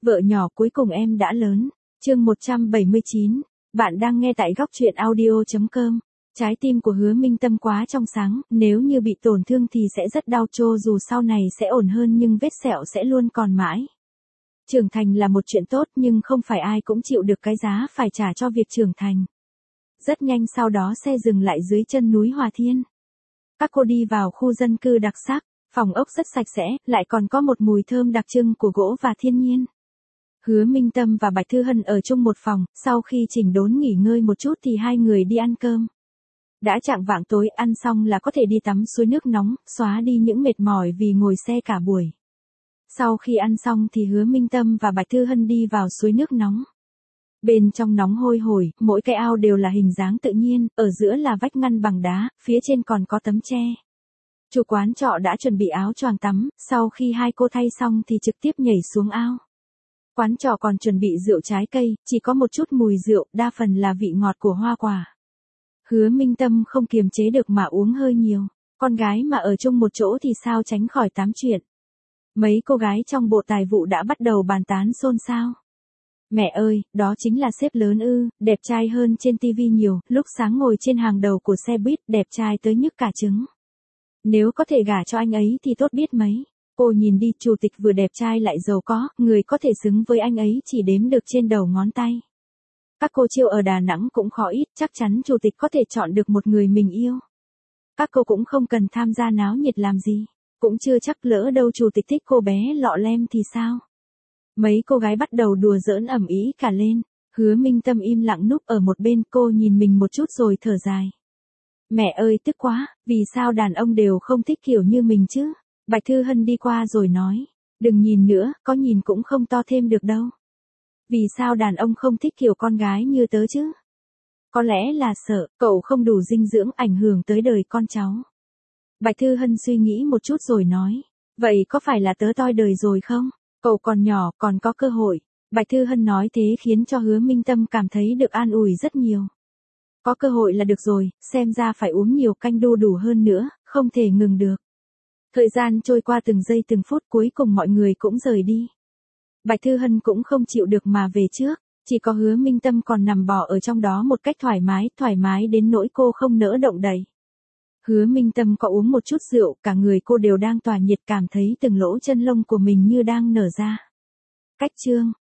Vợ nhỏ cuối cùng em đã lớn. Chương 179. Bạn đang nghe tại góc truyện audio.com. Trái tim của Hứa Minh Tâm quá trong sáng, nếu như bị tổn thương thì sẽ rất đau trô, dù sau này sẽ ổn hơn nhưng vết sẹo sẽ luôn còn mãi. Trưởng thành là một chuyện tốt nhưng không phải ai cũng chịu được cái giá phải trả cho việc trưởng thành. Rất nhanh sau đó xe dừng lại dưới chân núi Hòa Thiên. Các cô đi vào khu dân cư đặc sắc, phòng ốc rất sạch sẽ, lại còn có một mùi thơm đặc trưng của gỗ và thiên nhiên. Hứa Minh Tâm và Bạch Thư Hân ở chung một phòng, sau khi chỉnh đốn nghỉ ngơi một chút thì hai người đi ăn cơm. Đã chạng vạng tối, ăn xong là có thể đi tắm suối nước nóng, xóa đi những mệt mỏi vì ngồi xe cả buổi. Sau khi ăn xong thì Hứa Minh Tâm và Bạch Thư Hân đi vào suối nước nóng. Bên trong nóng hôi hổi, mỗi cái ao đều là hình dáng tự nhiên, ở giữa là vách ngăn bằng đá, phía trên còn có tấm tre. Chủ quán trọ đã chuẩn bị áo choàng tắm, sau khi hai cô thay xong thì trực tiếp nhảy xuống ao. Quán trọ còn chuẩn bị rượu trái cây, chỉ có một chút mùi rượu, đa phần là vị ngọt của hoa quả. Hứa Minh Tâm không kiềm chế được mà uống hơi nhiều, con gái mà ở chung một chỗ thì sao tránh khỏi tám chuyện. Mấy cô gái trong bộ tài vụ đã bắt đầu bàn tán xôn xao. Mẹ ơi, đó chính là sếp lớn ư, đẹp trai hơn trên tivi nhiều, lúc sáng ngồi trên hàng đầu của xe buýt, đẹp trai tới nhức cả trứng. Nếu có thể gả cho anh ấy thì tốt biết mấy. Cô nhìn đi, chủ tịch vừa đẹp trai lại giàu có, người có thể xứng với anh ấy chỉ đếm được trên đầu ngón tay. Các cô chiêu ở Đà Nẵng cũng khó ít, chắc chắn chủ tịch có thể chọn được một người mình yêu. Các cô cũng không cần tham gia náo nhiệt làm gì, cũng chưa chắc, lỡ đâu chủ tịch thích cô bé lọ lem thì sao. Mấy cô gái bắt đầu đùa giỡn ầm ĩ cả lên. Hứa Minh Tâm im lặng núp ở một bên, cô nhìn mình một chút rồi thở dài. Mẹ ơi, tức quá, vì sao đàn ông đều không thích kiểu như mình chứ? Bạch Thư Hân đi qua rồi nói, đừng nhìn nữa, có nhìn cũng không to thêm được đâu. Vì sao đàn ông không thích kiểu con gái như tớ chứ? Có lẽ là sợ cậu không đủ dinh dưỡng ảnh hưởng tới đời con cháu. Bạch Thư Hân suy nghĩ một chút rồi nói, vậy có phải là tớ toi đời rồi không? Cậu còn nhỏ, còn có cơ hội. Bạch Thư Hân nói thế khiến cho Hứa Minh Tâm cảm thấy được an ủi rất nhiều. Có cơ hội là được rồi, xem ra phải uống nhiều canh đu đủ hơn nữa, không thể ngừng được. Thời gian trôi qua từng giây từng phút, cuối cùng mọi người cũng rời đi. Bạch Thư Hân cũng không chịu được mà về trước, chỉ có Hứa Minh Tâm còn nằm bò ở trong đó một cách thoải mái đến nỗi cô không nỡ động đậy. Hứa Minh Tâm có uống một chút rượu, cả người cô đều đang tỏa nhiệt, cảm thấy từng lỗ chân lông của mình như đang nở ra. Cách chương